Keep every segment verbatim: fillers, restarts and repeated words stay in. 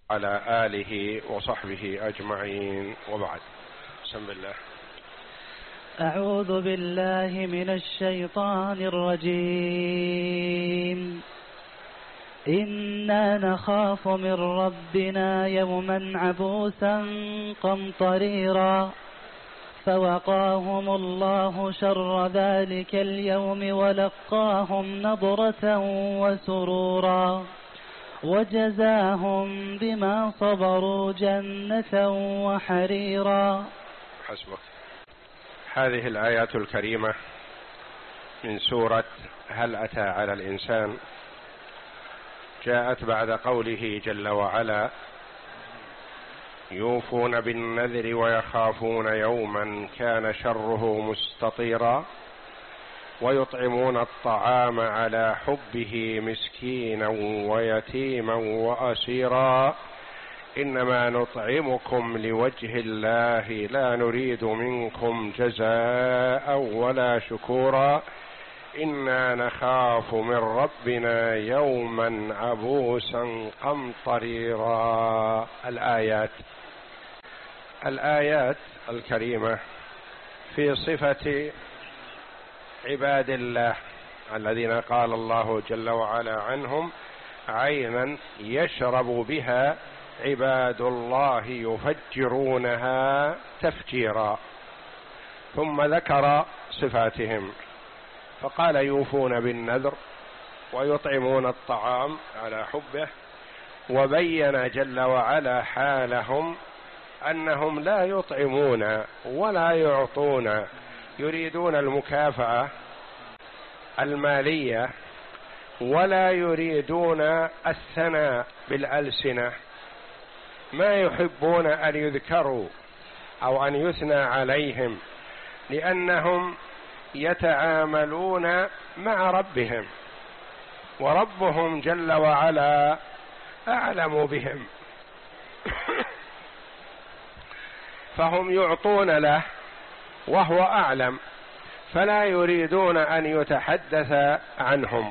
على آله وصحبه أجمعين، وبعد. بسم الله. أعوذ بالله من الشيطان الرجيم. إنا نخاف من ربنا يوما عبوسا قمطريرا فوقاهم الله شر ذلك اليوم ولقاهم نضرة وسرورا وجزاهم بما صبروا جنة وحريرا. حسبك. هذه الآيات الكريمة من سورة هل أتى على الإنسان جاءت بعد قوله جل وعلا: يوفون بالنذر ويخافون يوما كان شره مستطيرا ويطعمون الطعام على حبه مسكينا ويتيما وأسيرا إنما نطعمكم لوجه الله لا نريد منكم جزاء ولا شكورا إنا نخاف من ربنا يوما عبوسا قمطريرا. الآيات الآيات الكريمة في صفة عباد الله الذين قال الله جل وعلا عنهم: عينا يشرب بها عباد الله يفجرونها تفجيرا. ثم ذكر صفاتهم فقال: يوفون بالنذر ويطعمون الطعام على حبه، وبين جل وعلا حالهم أنهم لا يطعمون ولا يعطون، يريدون المكافأة المالية ولا يريدون الثناء بالألسنة، ما يحبون أن يذكروا أو أن يثنى عليهم، لأنهم يتعاملون مع ربهم، وربهم جل وعلا أعلم بهم فهم يعطون له وهو أعلم، فلا يريدون أن يتحدث عنهم.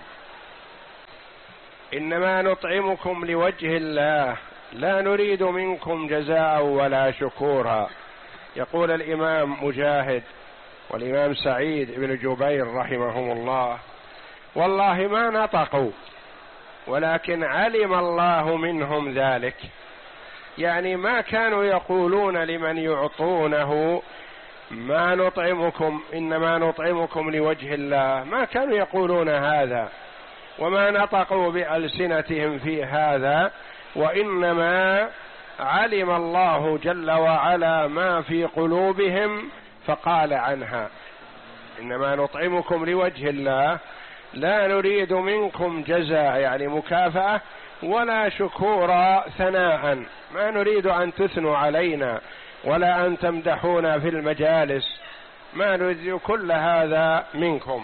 إنما نطعمكم لوجه الله لا نريد منكم جزاء ولا شكورا. يقول الإمام مجاهد والإمام سعيد بن جبير رحمهم الله: والله ما نطقوا ولكن علم الله منهم ذلك، يعني ما كانوا يقولون لمن يعطونه ما نطعمكم إنما نطعمكم لوجه الله، ما كانوا يقولون هذا وما نطقوا بألسنتهم في هذا، وإنما علم الله جل وعلا ما في قلوبهم فقال عنها: إنما نطعمكم لوجه الله لا نريد منكم جزاء يعني مكافأة ولا شكورا ثناء، ما نريد أن تثنوا علينا ولا أن تمدحونا في المجالس، ما نريد كل هذا منكم.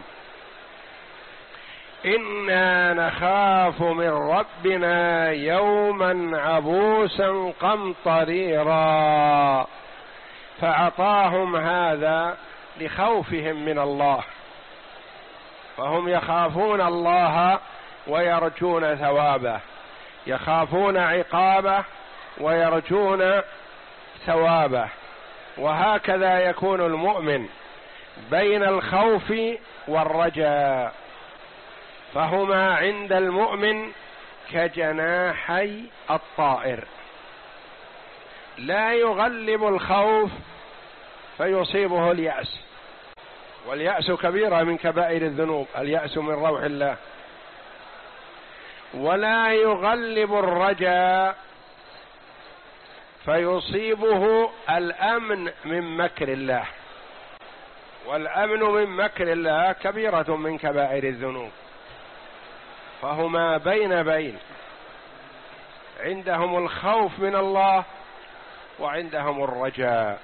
إنا نخاف من ربنا يوما عبوسا قمطريرا، فأعطاهم هذا لخوفهم من الله، فهم يخافون الله ويرجون ثوابه، يخافون عقابه ويرجون ثوابه، وهكذا يكون المؤمن بين الخوف والرجاء، فهما عند المؤمن كجناحي الطائر، لا يغلب الخوف فيصيبه اليأس، واليأس كبيرة من كبائر الذنوب، اليأس من روح الله، ولا يغلب الرجاء فيصيبه الأمن من مكر الله، والأمن من مكر الله كبيرة من كبائر الذنوب، فهما بين بين، عندهم الخوف من الله وعندهم الرجاء،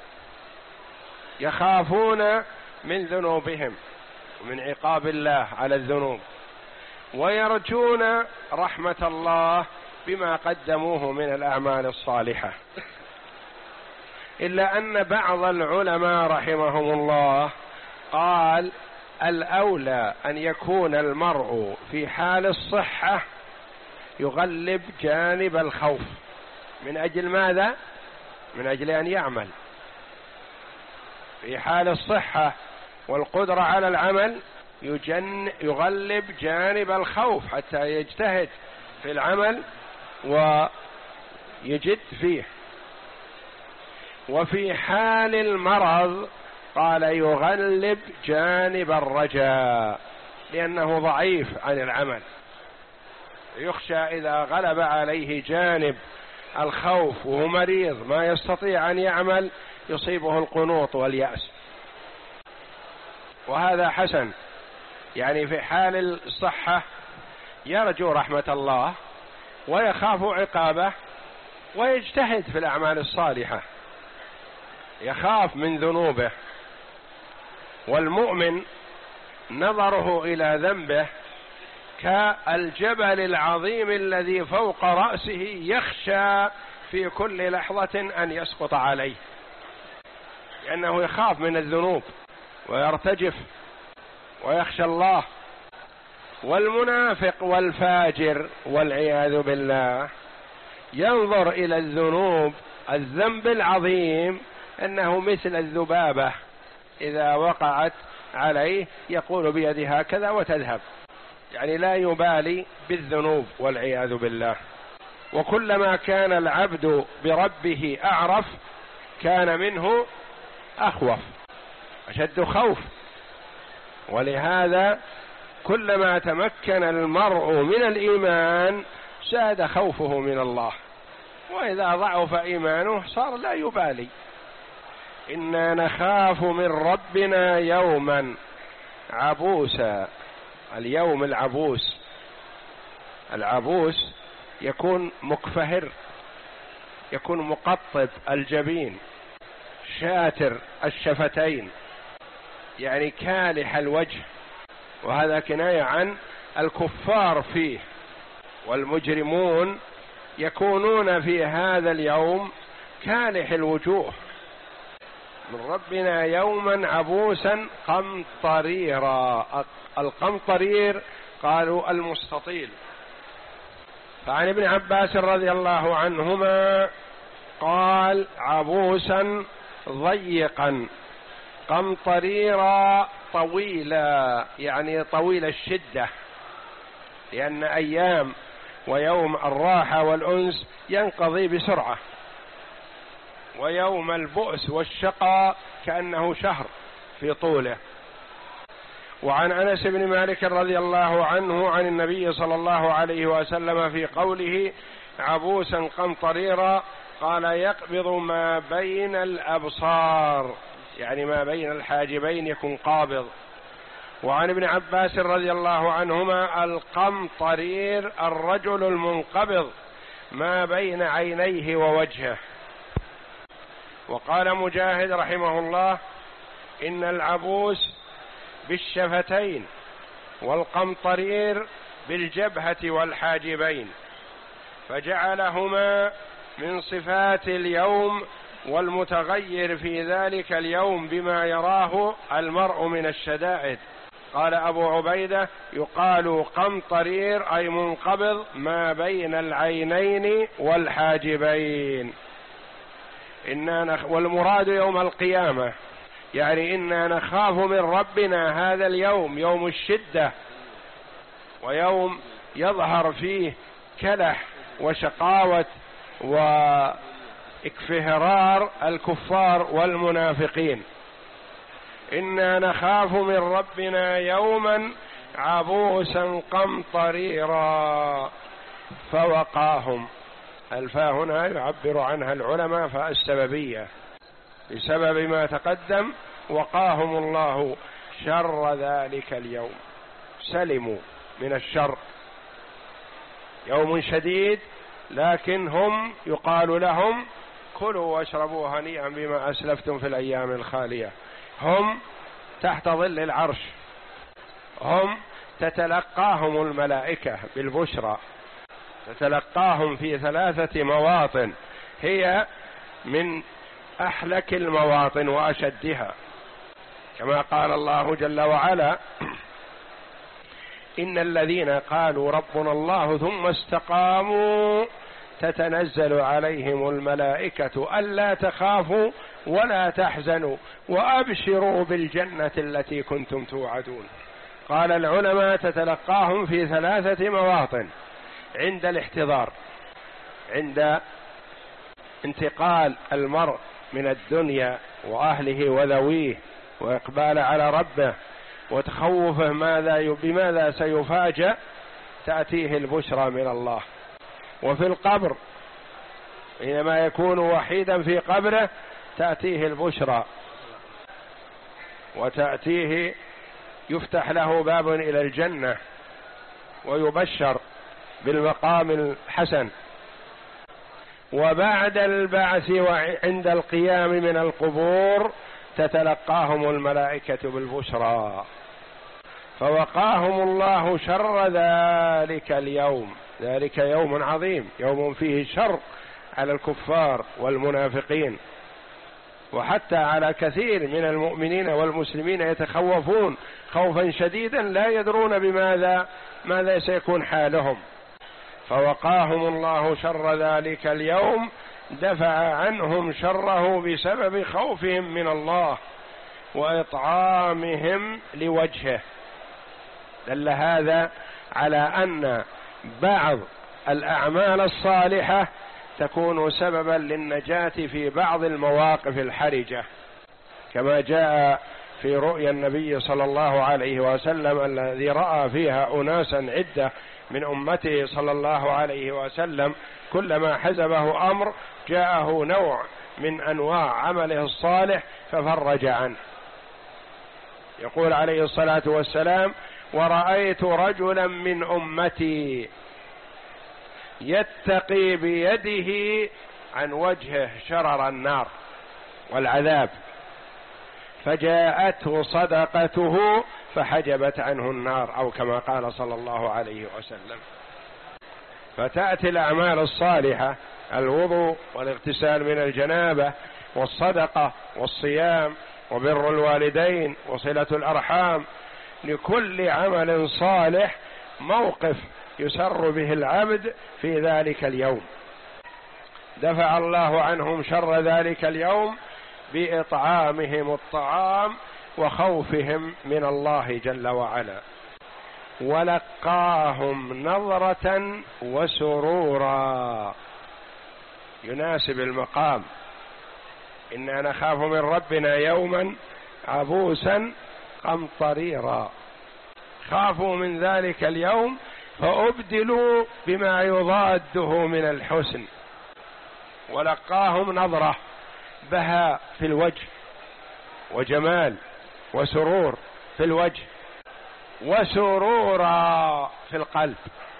يخافون من ذنوبهم ومن عقاب الله على الذنوب، ويرجون رحمة الله بما قدموه من الأعمال الصالحة. إلا أن بعض العلماء رحمهم الله قال: الأولى أن يكون المرء في حال الصحة يغلب جانب الخوف، من أجل ماذا؟ من أجل أن يعمل. في حال الصحة والقدرة على العمل يجن يغلب جانب الخوف حتى يجتهد في العمل ويجد فيه. وفي حال المرض قال يغلب جانب الرجاء لأنه ضعيف عن العمل، يخشى إذا غلب عليه جانب الخوف وهو مريض ما يستطيع أن يعمل يصيبه القنوط واليأس. وهذا حسن، يعني في حال الصحة يرجو رحمة الله ويخاف عقابه ويجتهد في الأعمال الصالحة، يخاف من ذنوبه. والمؤمن نظره إلى ذنبه كالجبل العظيم الذي فوق رأسه يخشى في كل لحظة أن يسقط عليه، لأنه يخاف من الذنوب ويرتجف ويخشى الله. والمنافق والفاجر والعياذ بالله ينظر إلى الذنوب الذنب العظيم أنه مثل الذبابة إذا وقعت عليه يقول بيده هكذا وتذهب، يعني لا يبالي بالذنوب والعياذ بالله. وكلما كان العبد بربه أعرف كان منه أخوف أشد خوف. ولهذا كلما تمكن المرء من الإيمان زاد خوفه من الله، وإذا ضعف إيمانه صار لا يبالي. إنا نخاف من ربنا يوما عبوسا. اليوم العبوس، العبوس يكون مكفهر، يكون مقطب الجبين، شاتر الشفتين، يعني كالح الوجه، وهذا كناية عن الكفار فيه. والمجرمون يكونون في هذا اليوم كالح الوجوه. من ربنا يوما عبوسا قمطريرا. القمطرير قالوا المستطيل. فعن ابن عباس رضي الله عنهما قال عبوسا ضيقا قمطريرا طويلا، يعني طويل الشدة، لأن أيام ويوم الراحة والأنس ينقضي بسرعة، ويوم البؤس والشقاء كأنه شهر في طوله. وعن أنس بن مالك رضي الله عنه عن النبي صلى الله عليه وسلم في قوله عبوسا قمطريرا قال يقبض ما بين الأبصار، يعني ما بين الحاجبين يكون قابض. وعن ابن عباس رضي الله عنهما القمطرير الرجل المنقبض ما بين عينيه ووجهه. وقال مجاهد رحمه الله إن العبوس بالشفتين والقمطرير بالجبهة والحاجبين، فجعلهما من صفات اليوم والمتغير في ذلك اليوم بما يراه المرء من الشدائد. قال أبو عبيدة يقال قمطرير أي منقبض ما بين العينين والحاجبين. إنا نخ... والمراد يوم القيامة، يعني إنا نخاف من ربنا هذا اليوم، يوم الشدة، ويوم يظهر فيه كلح وشقاوة واكفهرار الكفار والمنافقين. إنا نخاف من ربنا يوما عبوسا قمطريرا فوقاهم. الفاء هنا يعبر عنها العلماء فاء السببية، بسبب ما تقدم وقاهم الله شر ذلك اليوم، سلموا من الشر. يوم شديد لكن هم يقال لهم كلوا واشربوا هنيئا بما أسلفتم في الأيام الخالية. هم تحت ظل العرش، هم تتلقاهم الملائكة بالبشرى، تتلقاهم في ثلاثة مواطن هي من أحلك المواطن وأشدها، كما قال الله جل وعلا إن الذين قالوا ربنا الله ثم استقاموا تتنزل عليهم الملائكة ألا تخافوا ولا تحزنوا وأبشروا بالجنة التي كنتم توعدون. قال العلماء تتلقاهم في ثلاثة مواطن: عند الاحتضار، عند انتقال المرء من الدنيا وأهله وذويه وإقبال على ربه وتخوفه ماذا بماذا سيفاجأ، تأتيه البشرى من الله. وفي القبر حينما يكون وحيدا في قبره تأتيه البشرى، وتأتيه يفتح له باب إلى الجنة ويبشر بالمقام الحسن. وبعد البعث وعند القيام من القبور تتلقاهم الملائكة بالبشرى. فوقاهم الله شر ذلك اليوم، ذلك يوم عظيم، يوم فيه شر على الكفار والمنافقين، وحتى على كثير من المؤمنين والمسلمين يتخوفون خوفا شديدا لا يدرون بماذا ماذا سيكون حالهم. فوقاهم الله شر ذلك اليوم، دفع عنهم شره بسبب خوفهم من الله وإطعامهم لوجهه. دل هذا على أن بعض الأعمال الصالحة تكون سببا للنجاة في بعض المواقف الحرجة، كما جاء في رؤيا النبي صلى الله عليه وسلم الذي رأى فيها أناسا عدة من أمته صلى الله عليه وسلم كلما حزبه أمر جاءه نوع من أنواع عمله الصالح ففرج عنه. يقول عليه الصلاة والسلام: ورأيت رجلا من أمتي يتقي بيده عن وجهه شرر النار والعذاب، فجاءته صدقته فحجبت عنه النار، أو كما قال صلى الله عليه وسلم. فتأتي الأعمال الصالحة: الوضوء والاغتسال من الجنابة والصدقة والصيام وبر الوالدين وصلة الأرحام. لكل عمل صالح موقف يسر به العبد في ذلك اليوم. دفع الله عنهم شر ذلك اليوم بإطعامهم الطعام وخوفهم من الله جل وعلا. ولقاهم نظرة وسرورا، يناسب المقام: إنا نخاف من ربنا يوما عبوسا قمطريرا. خافوا من ذلك اليوم فأبدلوا بما يضاده من الحسن. ولقاهم نظرة، بهاء في الوجه وجمال وسرور في الوجه وسرورا في القلب.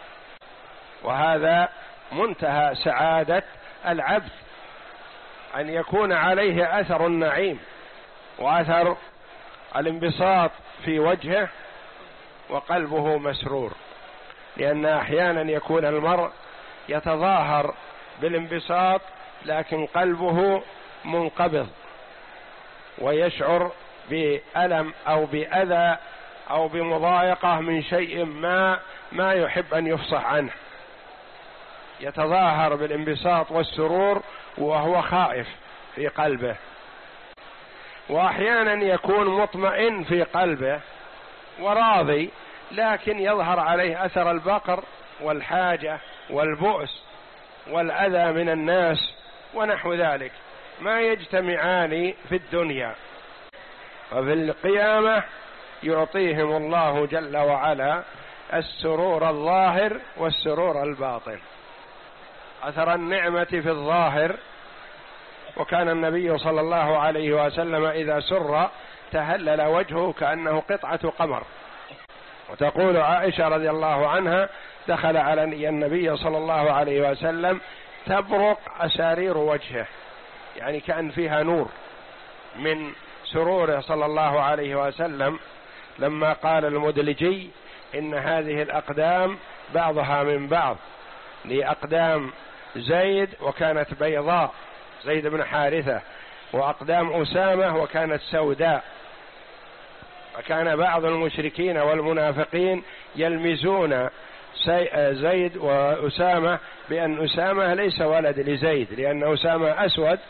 وهذا منتهى سعادة العبد، أن يكون عليه أثر النعيم وأثر الانبساط في وجهه وقلبه مسرور. لأن أحيانا يكون المرء يتظاهر بالانبساط لكن قلبه منقبض ويشعر بألم أو بأذى أو بمضايقة من شيء ما ما يحب أن يفصح عنه. يتظاهر بالانبساط والسرور وهو خائف في قلبه. وأحيانا يكون مطمئن في قلبه وراضي لكن يظهر عليه أثر البقر والحاجة والبؤس والأذى من الناس ونحو ذلك، ما يجتمعان في الدنيا. وفي القيامة يعطيهم الله جل وعلا السرور الظاهر والسرور الباطن. أثر النعمة في الظاهر، وكان النبي صلى الله عليه وسلم إذا سر تهلل وجهه كأنه قطعة قمر. وتقول عائشة رضي الله عنها: دخل على النبي صلى الله عليه وسلم تبرق أسارير وجهه، يعني كأن فيها نور من سروره صلى الله عليه وسلم، لما قال المدلجي: إن هذه الأقدام بعضها من بعض، لأقدام زيد وكانت بيضاء زيد بن حارثة، وأقدام أسامة وكانت سوداء. فكان بعض المشركين والمنافقين يلمزون زيد وأسامة بأن أسامة ليس ولد لزيد، لأن أسامة أسود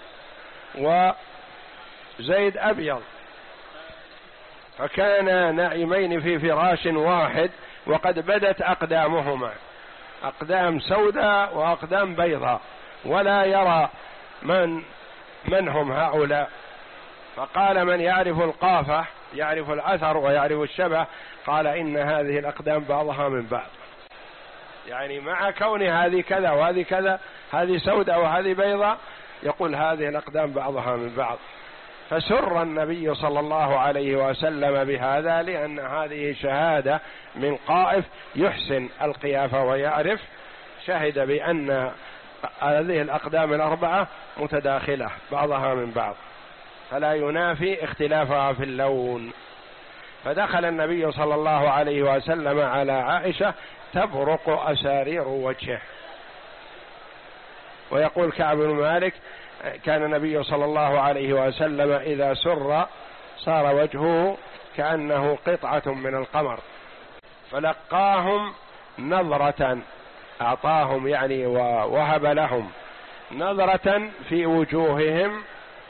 وزيد أبيض، فكان نائمين في فراش واحد وقد بدت أقدامهما، أقدام سوداء وأقدام بيضاء، ولا يرى من من هم هؤلاء. فقال من يعرف القافة يعرف الأثر ويعرف الشبه، قال إن هذه الأقدام بعضها من بعض، يعني مع كون هذه كذا وهذه كذا، هذه سوداء وهذه بيضاء، يقول هذه الأقدام بعضها من بعض. فسر النبي صلى الله عليه وسلم بهذا، لأن هذه شهادة من قائف يحسن القيافة ويعرف، شهد بأن هذه الأقدام الأربعة متداخلة بعضها من بعض، فلا ينافي اختلافها في اللون. فدخل النبي صلى الله عليه وسلم على عائشة تبرق أسارير وجهه. ويقول كعب بن مالك كان النبي صلى الله عليه وسلم إذا سر صار وجهه كأنه قطعة من القمر، فلقاهم نظرة، أعطاهم يعني ووهب لهم نظرة في وجوههم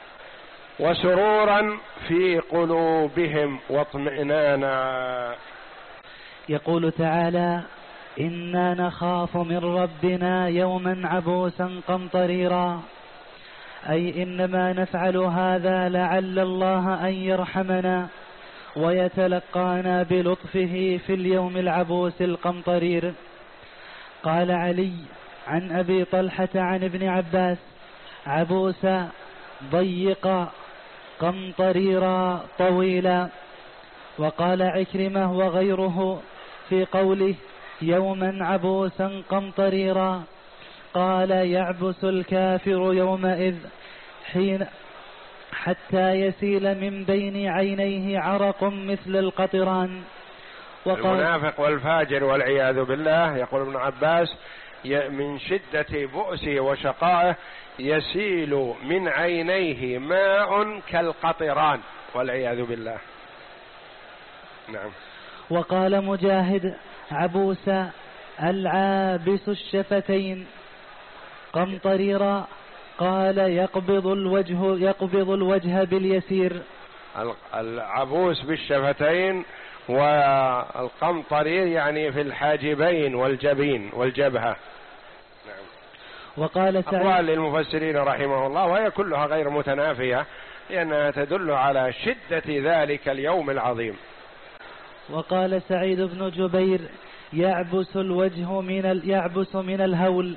وسرورا في قلوبهم واطمئنانا. يقول تعالى: إنا نخاف من ربنا يوما عبوسا قمطريرا، أي إنما نفعل هذا لعل الله أن يرحمنا ويتلقانا بلطفه في اليوم العبوس القمطرير. قال علي عن أبي طلحة عن ابن عباس: عبوسا ضيقا قمطريرا طويلا. وقال عكرمة وغيره في قوله يوما عبوسا قمطريرا، قال: يعبس الكافر يومئذ حين حتى يسيل من بين عينيه عرق مثل القطران. المنافق والفاجر والعياذ بالله، يقول ابن عباس: من شدة بؤسه وشقائه يسيل من عينيه ماء كالقطران والعياذ بالله. نعم. وقال مجاهد: عبوسا العابس الشفتين قمطريرا، قال: يقبض الوجه يقبض الوجه باليسير. العبوس بالشفتين، والقمطرير يعني في الحاجبين والجبين والجبهة. نعم. وقال سعيد: أقوال للمفسرين رحمه الله، وهي كلها غير متنافية، لأنها تدل على شدة ذلك اليوم العظيم. وقال سعيد بن جبير: يعبس الوجه من ال... يعبس من الهول.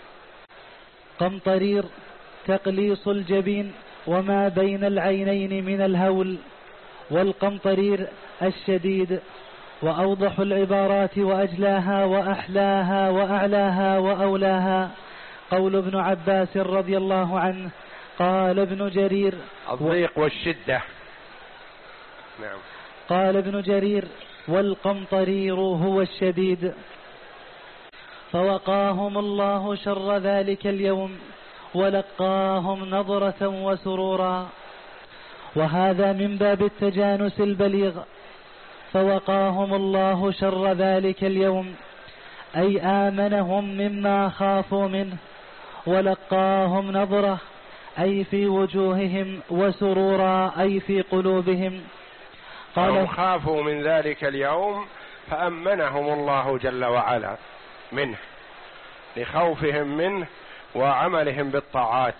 قمطرير تقليص الجبين وما بين العينين من الهول، والقمطرير الشديد. وأوضح العبارات وأجلاها وأحلاها وأعلاها وأولاها قول ابن عباس رضي الله عنه. قال ابن جرير: الضيق والشدة. نعم. قال ابن جرير: والقمطرير هو الشديد. فوقاهم الله شر ذلك اليوم ولقاهم نظرة وسرورا. وهذا من باب التجانس البليغ. فوقاهم الله شر ذلك اليوم، أي آمنهم مما خافوا منه، ولقاهم نظرة أي في وجوههم، وسرورا أي في قلوبهم. قالوا خافوا من ذلك اليوم فأمنهم الله جل وعلا منه لخوفهم منه وعملهم بالطاعات.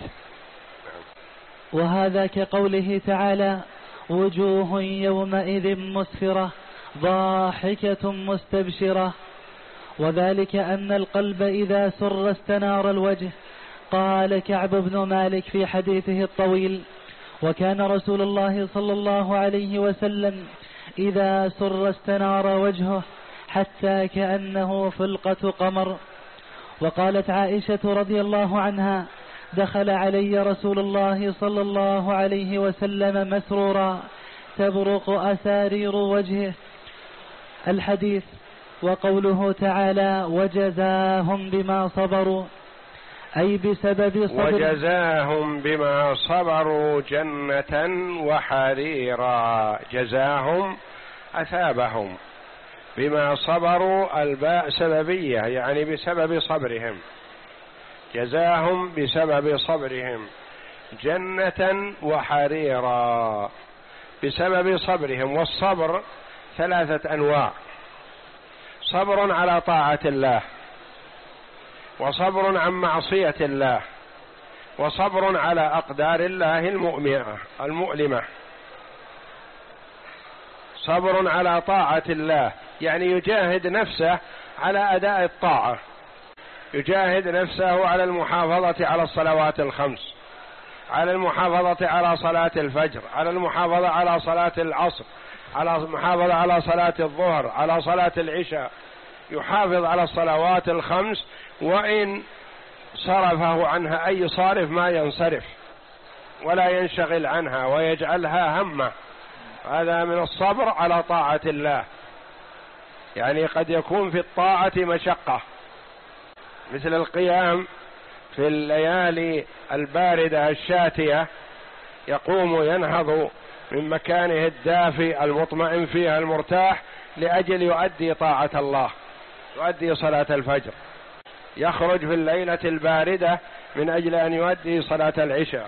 وهذا كقوله تعالى: وجوه يومئذ مسفرة ضاحكة مستبشرة. وذلك أن القلب إذا سر استنار الوجه. قال كعب بن مالك في حديثه الطويل: وكان رسول الله صلى الله عليه وسلم إذا سر استنار وجهه حتى كأنه فلقة قمر. وقالت عائشة رضي الله عنها: دخل علي رسول الله صلى الله عليه وسلم مسرورا تبرق أسارير وجهه. الحديث. وقوله تعالى: وجزاهم بما صبروا، أي بسبب صبر. وجزاهم بما صبروا جنة وحريرا. جزاهم أثابهم بما صبروا، الباء سببية يعني بسبب صبرهم، جزاهم بسبب صبرهم جنة وحريرا، بسبب صبرهم. والصبر ثلاثة أنواع: صبر على طاعة الله، وصبر عن معصية الله، وصبر على أقدار الله المؤلمة. صبر على طاعة الله يعني يجاهد نفسه على أداء الطاعة، يجاهد نفسه على المحافظة على الصلوات الخمس، على المحافظة على صلاة الفجر، على المحافظة على صلاة العصر، على المحافظة على صلاة الظهر، على صلاة العشاء، يحافظ على الصلوات الخمس، وإن صرفه عنها أي صارف ما ينصرف ولا ينشغل عنها ويجعلها همه. هذا من الصبر على طاعة الله. يعني قد يكون في الطاعة مشقة، مثل القيام في الليالي الباردة الشاتية، يقوم ينهض من مكانه الدافي المطمئن فيها المرتاح لأجل يؤدي طاعة الله، يؤدي صلاة الفجر، يخرج في الليلة الباردة من أجل أن يؤدي صلاة العشاء،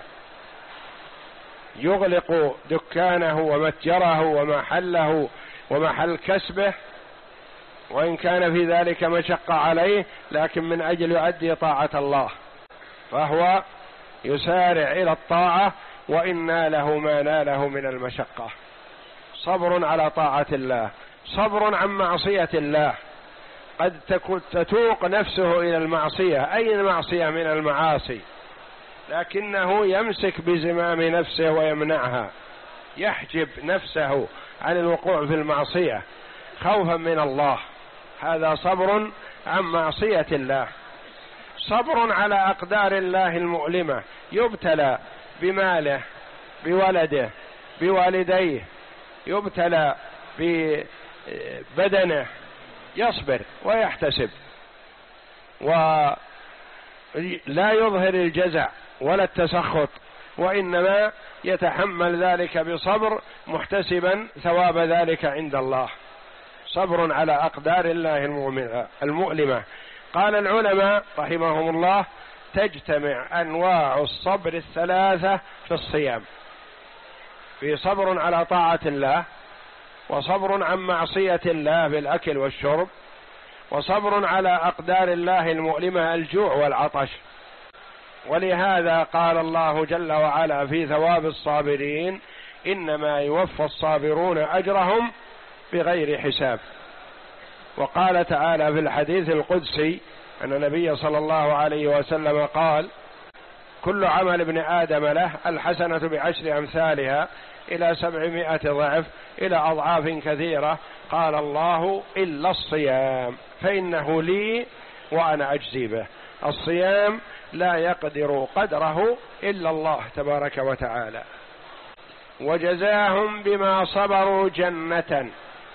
يغلق دكانه ومتجره ومحله ومحل كسبه وإن كان في ذلك مشقة عليه، لكن من أجل يؤدي طاعة الله، فهو يسارع إلى الطاعة وإن ناله ما ناله من المشقة. صبر على طاعة الله. صبر عن معصية الله، قد تتوق نفسه إلى المعصية، أي معصية من المعاصي، لكنه يمسك بزمام نفسه ويمنعها، يحجب نفسه عن الوقوع في المعصية خوفا من الله. هذا صبر عن معصية الله. صبر على أقدار الله المؤلمة، يبتلى بماله، بولده، بوالديه، يبتلى ببدنه، يصبر ويحتسب ولا يظهر الجزع ولا التسخط، وإنما يتحمل ذلك بصبر محتسبا ثواب ذلك عند الله. صبر على أقدار الله المؤلمة. قال العلماء رحمهم الله: تجتمع أنواع الصبر الثلاثة في الصيام، في صبر على طاعة الله، وصبر عن معصية الله بالأكل والشرب، وصبر على أقدار الله المؤلمة الجوع والعطش. ولهذا قال الله جل وعلا في ثواب الصابرين: إنما يوفى الصابرون أجرهم بغير حساب. وقال تعالى في الحديث القدسي أن النبي صلى الله عليه وسلم قال: كل عمل ابن آدم له الحسنة بعشر أمثالها إلى سبعمائة ضعف إلى أضعاف كثيرة. قال الله: إلا الصيام فإنه لي وأنا أجزي به. الصيام لا يقدر قدره إلا الله تبارك وتعالى. وجزاهم بما صبروا جنة،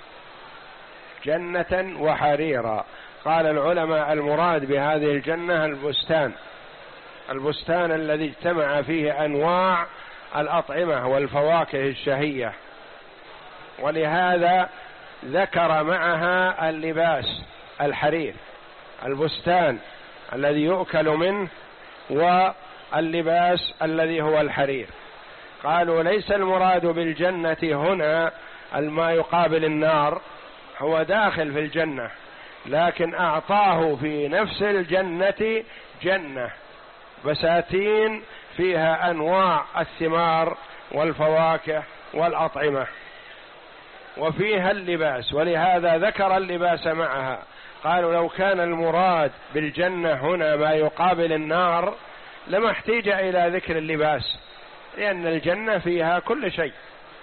جنة وحريرا. قال العلماء: المراد بهذه الجنة البستان، البستان الذي اجتمع فيه أنواع الأطعمة والفواكه الشهية، ولهذا ذكر معها اللباس الحرير، البستان الذي يؤكل منه واللباس الذي هو الحرير. قالوا: ليس المراد بالجنة هنا ما يقابل النار، هو داخل في الجنة، لكن أعطاه في نفس الجنة جنة بساتين فيها أنواع الثمار والفواكه والأطعمة، وفيها اللباس، ولهذا ذكر اللباس معها. قالوا: لو كان المراد بالجنة هنا ما يقابل النار لما احتاج إلى ذكر اللباس، لأن الجنة فيها كل شيء،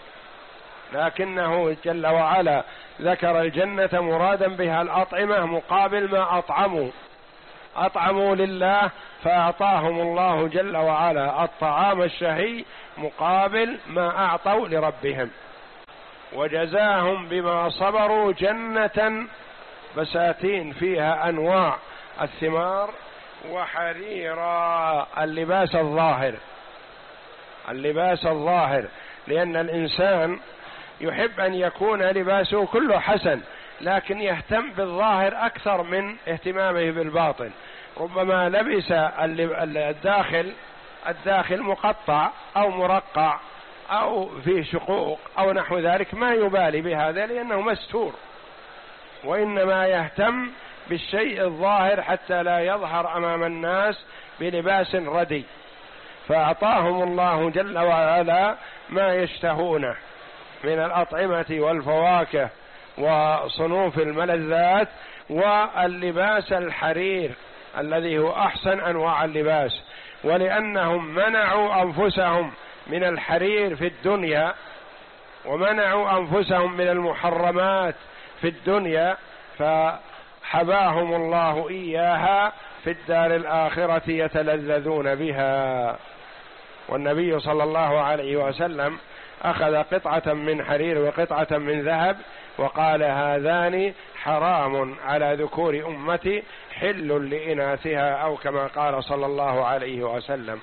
لكنه جل وعلا ذكر الجنة مرادا بها الأطعمة مقابل ما أطعموا، أطعموا لله فأعطاهم الله جل وعلا الطعام الشهي مقابل ما أعطوا لربهم. وجزاهم بما صبروا جنة بساتين فيها أنواع الثمار وحريرا، اللباس الظاهر، اللباس الظاهر، لأن الإنسان يحب أن يكون لباسه كله حسن، لكن يهتم بالظاهر أكثر من اهتمامه بالباطن. ربما لبس الداخل الداخل مقطع أو مرقع أو فيه شقوق أو نحو ذلك، ما يبالي بهذا لأنه مستور، وإنما يهتم بالشيء الظاهر حتى لا يظهر أمام الناس بلباس ردي. فأعطاهم الله جل وعلا ما يشتهونه من الأطعمة والفواكه وصنوف الملذات، واللباس الحرير الذي هو أحسن أنواع اللباس. ولأنهم منعوا أنفسهم من الحرير في الدنيا ومنعوا أنفسهم من المحرمات في الدنيا، فحباهم الله إياها في الدار الآخرة يتلذذون بها. والنبي صلى الله عليه وسلم أخذ قطعة من حرير وقطعة من ذهب وقال: هذان حرام على ذكور أمتي حل لإناثها، أو كما قال صلى الله عليه وسلم.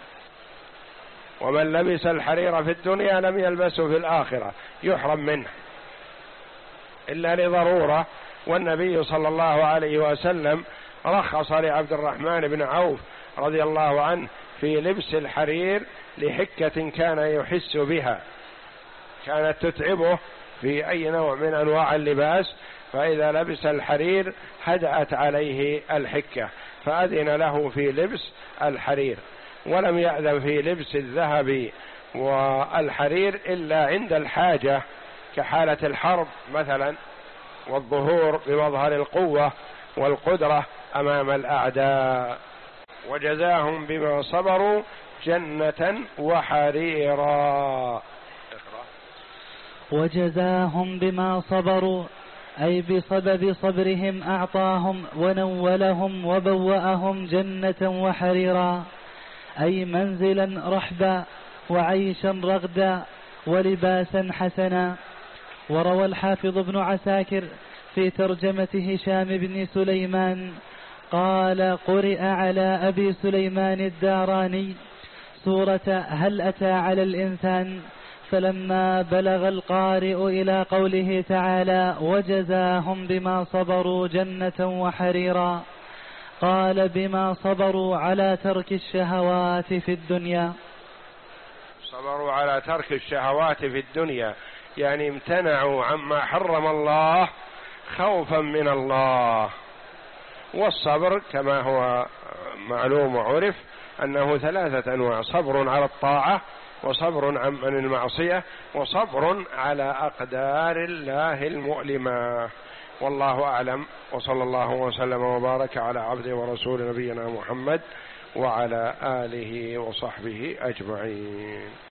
ومن لبس الحرير في الدنيا لم يلبسه في الآخرة، يحرم منه إلا لضرورة. والنبي صلى الله عليه وسلم رخص لعبد الرحمن بن عوف رضي الله عنه في لبس الحرير لحكة كان يحس بها، كانت تتعبه في أي نوع من أنواع اللباس، فإذا لبس الحرير هدأت عليه الحكة، فأذن له في لبس الحرير، ولم يأذن في لبس الذهب والحرير إلا عند الحاجة كحالة الحرب مثلا، والظهور بمظهر القوة والقدرة أمام الأعداء. وجزاهم بما صبروا جنة وحريرا. وجزاهم بما صبروا أي بسبب صبرهم أعطاهم ونولهم وبوأهم جنة وحريرا، أي منزلا رحبا وعيشا رغدا ولباسا حسنا. وروى الحافظ ابن عساكر في ترجمة هشام بن سليمان قال: قرئ على أبي سليمان الداراني سورة هل أتى على الإنسان، فلما بلغ القارئ إلى قوله تعالى: وجزاهم بما صبروا جنة وحريرا، قال: بما صبروا على ترك الشهوات في الدنيا. صبروا على ترك الشهوات في الدنيا يعني امتنعوا عما حرم الله خوفا من الله. والصبر كما هو معلوم وعرف أنه ثلاثة أنواع: صبر على الطاعة، وصبر عن المعصية، وصبر على أقدار الله المؤلمة. والله أعلم، وصلى الله وسلم وبارك على عبده ورسول نبينا محمد وعلى آله وصحبه أجمعين.